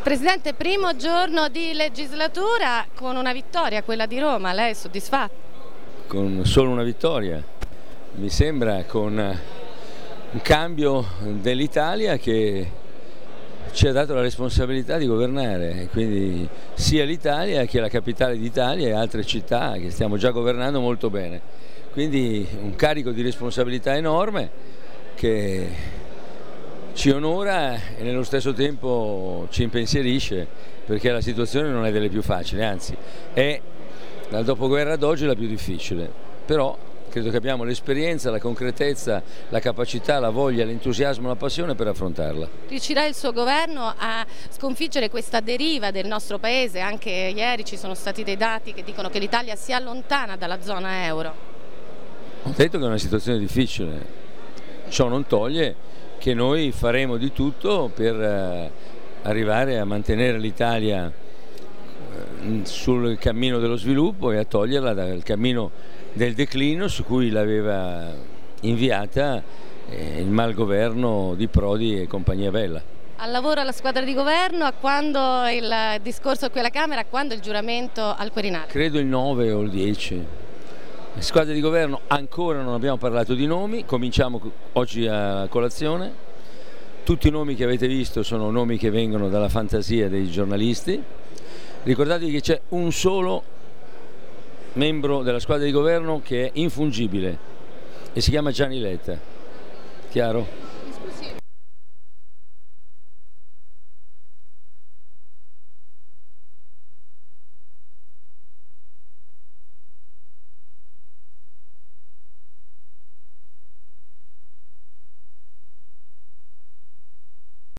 Presidente, primo giorno di legislatura con una vittoria, quella di Roma, lei è soddisfatto? Con solo una vittoria, mi sembra, con un cambio dell'Italia che ci ha dato la responsabilità di governare, quindi sia l'Italia che la capitale d'Italia e altre città che stiamo già governando molto bene. Quindi un carico di responsabilità enorme che ci onora e nello stesso tempo ci impensierisce, perché la situazione non è delle più facili, anzi è dal dopoguerra ad oggi la più difficile, però credo che abbiamo l'esperienza, la concretezza, la capacità, la voglia, l'entusiasmo, la passione per affrontarla. Riuscirà il suo governo a sconfiggere questa deriva del nostro paese? Anche ieri ci sono stati dei dati che dicono che l'Italia si allontana dalla zona euro. Ho detto che è una situazione difficile, ciò non toglie che noi faremo di tutto per arrivare a mantenere l'Italia sul cammino dello sviluppo e a toglierla dal cammino del declino su cui l'aveva inviata il malgoverno di Prodi e compagnia bella. Al lavoro alla squadra di governo, a quando il discorso qui alla Camera, a quando il giuramento al Quirinale? Credo il 9 o il 10. La squadra di governo ancora non abbiamo parlato di nomi, cominciamo oggi a colazione. Tutti i nomi che avete visto sono nomi che vengono dalla fantasia dei giornalisti. Ricordatevi che c'è un solo membro della squadra di governo che è infungibile e si chiama Gianni Letta. Chiaro?